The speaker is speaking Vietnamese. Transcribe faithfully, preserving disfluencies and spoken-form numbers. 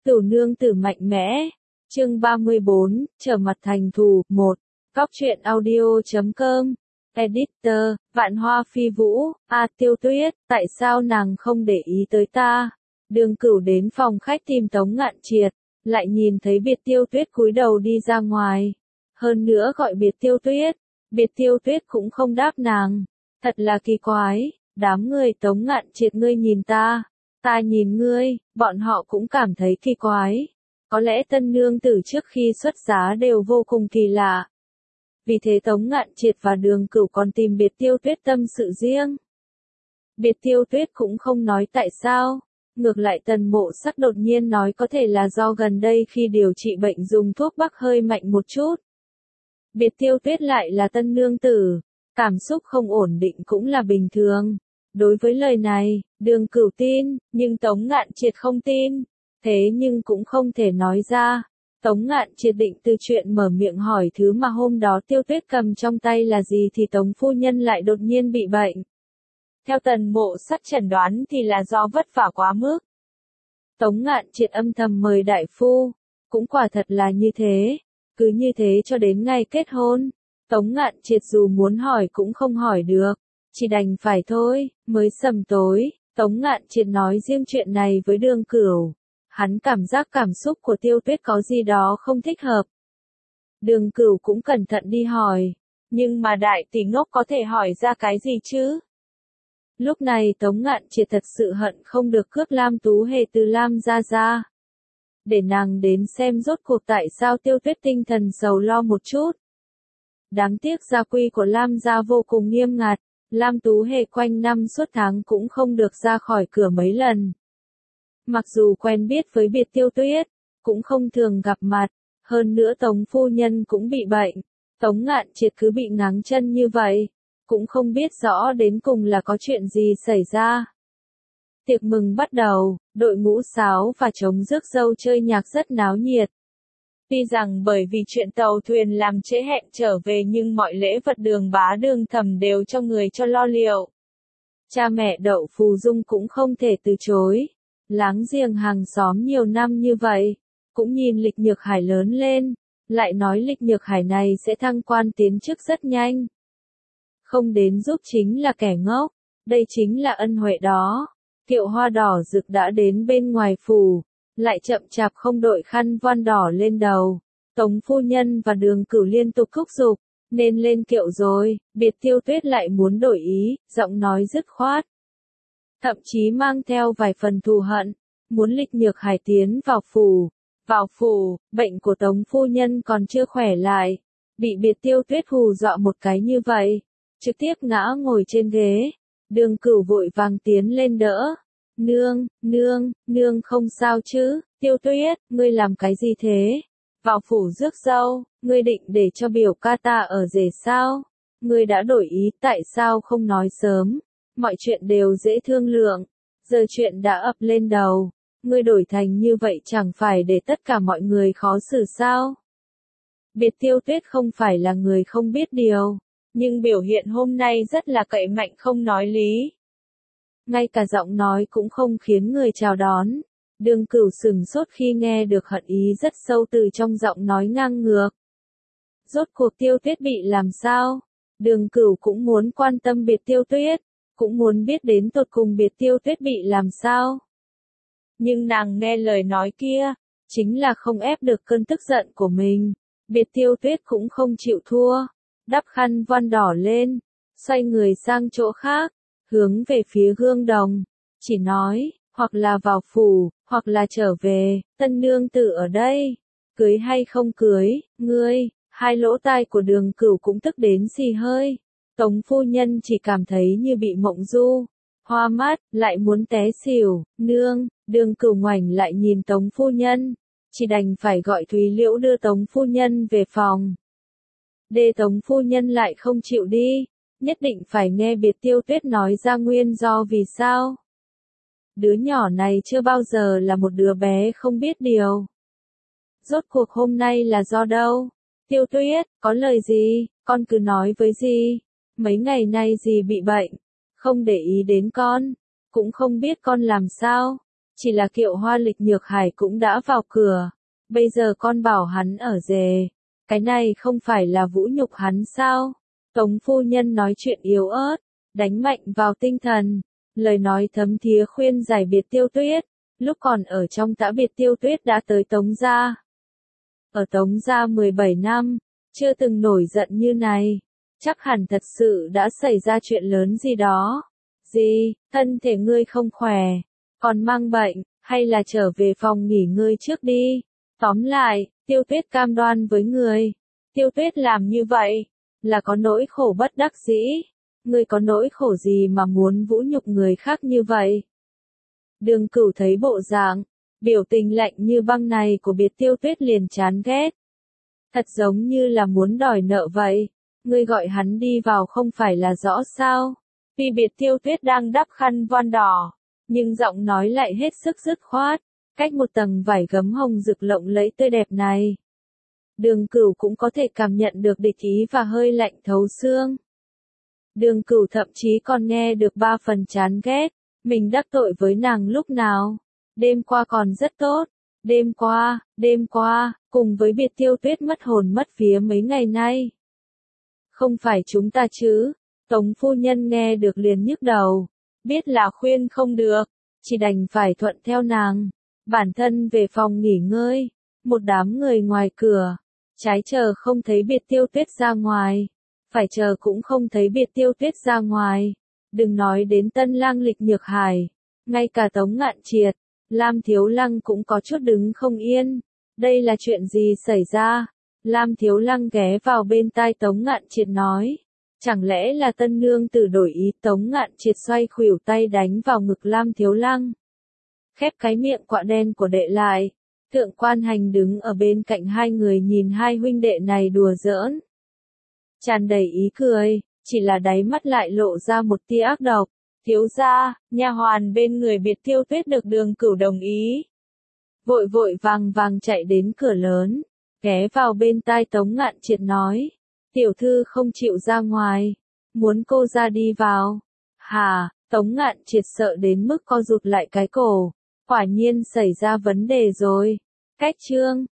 Cửu nương tử mạnh mẽ. Chương ba mươi bốn, trở mặt thành thù. một. Góc truyện audio chấm com. Editor, Vạn Hoa Phi Vũ. A Tiêu Tuyết, tại sao nàng không để ý tới ta? Đường Cửu đến phòng khách tìm Tống Ngạn Triệt, lại nhìn thấy Biệt Tiêu Tuyết cúi đầu đi ra ngoài. Hơn nữa gọi Biệt Tiêu Tuyết, Biệt Tiêu Tuyết cũng không đáp nàng. Thật là kỳ quái, đám người Tống Ngạn Triệt ngươi nhìn ta, ta nhìn ngươi, bọn họ cũng cảm thấy kỳ quái. Có lẽ tân nương tử trước khi xuất giá đều vô cùng kỳ lạ. Vì thế Tống Ngạn Triệt và Đường Cửu còn tìm Biệt Tiêu Tuyết tâm sự riêng. Biệt Tiêu Tuyết cũng không nói tại sao, ngược lại Tần Mộ Sắc đột nhiên nói có thể là do gần đây khi điều trị bệnh dùng thuốc bắc hơi mạnh một chút. Biệt Tiêu Tuyết lại là tân nương tử, cảm xúc không ổn định cũng là bình thường. Đối với lời này, Đường Cửu tin, nhưng Tống Ngạn Triệt không tin, thế nhưng cũng không thể nói ra. Tống Ngạn Triệt định từ chuyện mở miệng hỏi thứ mà hôm đó Tiêu Tuyết cầm trong tay là gì thì Tống phu nhân lại đột nhiên bị bệnh. Theo Tần Mộ Sắc chẩn đoán thì là do vất vả quá mức. Tống Ngạn Triệt âm thầm mời đại phu, cũng quả thật là như thế. Cứ như thế cho đến ngày kết hôn, Tống Ngạn Triệt dù muốn hỏi cũng không hỏi được, chỉ đành phải thôi. Mới sầm tối, Tống Ngạn Triệt nói riêng chuyện này với Đường Cửu. Hắn cảm giác cảm xúc của Tiêu Tuyết có gì đó không thích hợp. Đường Cửu cũng cẩn thận đi hỏi, nhưng mà đại tỷ ngốc có thể hỏi ra cái gì chứ? Lúc này Tống Ngạn Triệt thật sự hận không được cướp Lam Tú Hề từ Lam gia gia, để nàng đến xem rốt cuộc tại sao Tiêu Tuyết tinh thần sầu lo một chút. Đáng tiếc gia quy của Lam gia vô cùng nghiêm ngặt, Lam Tú Hề quanh năm suốt tháng cũng không được ra khỏi cửa mấy lần. Mặc dù quen biết với Biệt Tiêu Tuyết, cũng không thường gặp mặt, hơn nữa Tống phu nhân cũng bị bệnh, Tống Ngạn Triệt cứ bị ngáng chân như vậy, cũng không biết rõ đến cùng là có chuyện gì xảy ra. Tiệc mừng bắt đầu, đội ngũ sáo và trống rước dâu chơi nhạc rất náo nhiệt. Tuy rằng bởi vì chuyện tàu thuyền làm trễ hẹn trở về nhưng mọi lễ vật Đường bá Đường thẩm đều cho người cho lo liệu. Cha mẹ Đậu Phù Dung cũng không thể từ chối. Láng giềng hàng xóm nhiều năm như vậy, cũng nhìn Lịch Nhược Hải lớn lên, lại nói Lịch Nhược Hải này sẽ thăng quan tiến chức rất nhanh. Không đến giúp chính là kẻ ngốc, đây chính là ân huệ đó. Kiệu hoa đỏ rực đã đến bên ngoài phủ, lại chậm chạp không đội khăn voan đỏ lên đầu. Tống phu nhân và Đường Cửu liên tục thúc giục, nên lên kiệu rồi. Biệt Tiêu Tuyết lại muốn đổi ý, giọng nói dứt khoát, thậm chí mang theo vài phần thù hận, muốn Lịch Nhược Hải tiến vào phủ. Vào phủ, bệnh của Tống phu nhân còn chưa khỏe lại, bị Biệt Tiêu Tuyết hù dọa một cái như vậy, trực tiếp ngã ngồi trên ghế. Đường Cửu vội vàng tiến lên đỡ. Nương, nương, nương không sao chứ? Tiêu Tuyết, ngươi làm cái gì thế? Vào phủ rước dâu, ngươi định để cho biểu ca ta ở rể sao? Ngươi đã đổi ý, tại sao không nói sớm? Mọi chuyện đều dễ thương lượng, giờ chuyện đã ập lên đầu, ngươi đổi thành như vậy chẳng phải để tất cả mọi người khó xử sao? Biệt Tiêu Tuyết không phải là người không biết điều, nhưng biểu hiện hôm nay rất là cậy mạnh không nói lý. Ngay cả giọng nói cũng không khiến người chào đón. Đường Cửu sừng sốt khi nghe được hận ý rất sâu từ trong giọng nói ngang ngược. Rốt cuộc Tiêu Tuyết bị làm sao? Đường Cửu cũng muốn quan tâm Biệt Tiêu Tuyết, cũng muốn biết đến tột cùng Biệt Tiêu Tuyết bị làm sao. Nhưng nàng nghe lời nói kia, chính là không ép được cơn tức giận của mình. Biệt Tiêu Tuyết cũng không chịu thua, đắp khăn voan đỏ lên, xoay người sang chỗ khác, hướng về phía gương đồng, chỉ nói, hoặc là vào phủ, hoặc là trở về, tân nương tử ở đây, cưới hay không cưới, ngươi. Hai lỗ tai của Đường Cửu cũng tức đến xì hơi. Tống phu nhân chỉ cảm thấy như bị mộng du, hoa mắt, lại muốn té xỉu. Nương. Đường Cửu ngoảnh lại nhìn Tống phu nhân, chỉ đành phải gọi Thúy Liễu đưa Tống phu nhân về phòng. Đê Tống phu nhân lại không chịu đi, nhất định phải nghe Biệt Tiêu Tuyết nói ra nguyên do vì sao. Đứa nhỏ này chưa bao giờ là một đứa bé không biết điều. Rốt cuộc hôm nay là do đâu? Tiêu Tuyết, có lời gì, con cứ nói với dì. Mấy ngày nay dì bị bệnh, không để ý đến con, cũng không biết con làm sao. Chỉ là Kiệu Hoa Lịch Nhược Hải cũng đã vào cửa, bây giờ con bảo hắn ở rể, cái này không phải là vũ nhục hắn sao? Tống phu nhân nói chuyện yếu ớt, đánh mạnh vào tinh thần, lời nói thấm thía khuyên giải biệt Tiêu Tuyết, lúc còn ở trong tã biệt Tiêu Tuyết đã tới Tống gia. Ở Tống gia mười bảy năm, chưa từng nổi giận như này, chắc hẳn thật sự đã xảy ra chuyện lớn gì đó. Gì, thân thể ngươi không khỏe, còn mang bệnh, hay là trở về phòng nghỉ ngơi trước đi. Tóm lại, Tiêu Tuyết cam đoan với người, Tiêu Tuyết làm như vậy, là có nỗi khổ bất đắc dĩ. Ngươi có nỗi khổ gì mà muốn vũ nhục người khác như vậy? Đường Cửu thấy bộ dạng, biểu tình lạnh như băng này của biệt Tiêu Tuyết liền chán ghét. Thật giống như là muốn đòi nợ vậy. Ngươi gọi hắn đi vào không phải là rõ sao? Vì biệt Tiêu Tuyết đang đắp khăn voan đỏ, nhưng giọng nói lại hết sức dứt khoát, cách một tầng vải gấm hồng rực lộng lẫy tươi đẹp này. Đường Cửu cũng có thể cảm nhận được địch ý và hơi lạnh thấu xương. Đường Cửu thậm chí còn nghe được ba phần chán ghét, mình đắc tội với nàng lúc nào. Đêm qua còn rất tốt, đêm qua, đêm qua, cùng với biệt Tiêu Tuyết mất hồn mất vía mấy ngày nay. Không phải chúng ta chứ? Tống phu nhân nghe được liền nhức đầu, biết là khuyên không được, chỉ đành phải thuận theo nàng. Bản thân về phòng nghỉ ngơi, một đám người ngoài cửa, trái chờ không thấy biệt Tiêu Tuyết ra ngoài, phải chờ cũng không thấy biệt Tiêu Tuyết ra ngoài. Đừng nói đến tân lang Lịch Nhược Hải, ngay cả Tống Ngạn Triệt, Lam Thiếu Lăng cũng có chút đứng không yên. Đây là chuyện gì xảy ra? Lam Thiếu Lăng ghé vào bên tai Tống Ngạn Triệt nói. Chẳng lẽ là tân nương tử đổi ý? Tống Ngạn Triệt xoay khuỷu tay đánh vào ngực Lam Thiếu Lăng. Khép cái miệng quạ đen của đệ lại. Thượng Quan Hành đứng ở bên cạnh hai người nhìn hai huynh đệ này đùa giỡn. Tràn đầy ý cười, chỉ là đáy mắt lại lộ ra một tia ác độc. Thiếu gia, nha hoàn bên người biệt Tiêu Tuyết được Đường Cửu đồng ý. Vội vội vàng vàng chạy đến cửa lớn, ghé vào bên tai Tống Ngạn Triệt nói. Tiểu thư không chịu ra ngoài, muốn cô ra đi vào. Hà, Tống Ngạn Triệt sợ đến mức co rụt lại cái cổ, quả nhiên xảy ra vấn đề rồi. Cách chương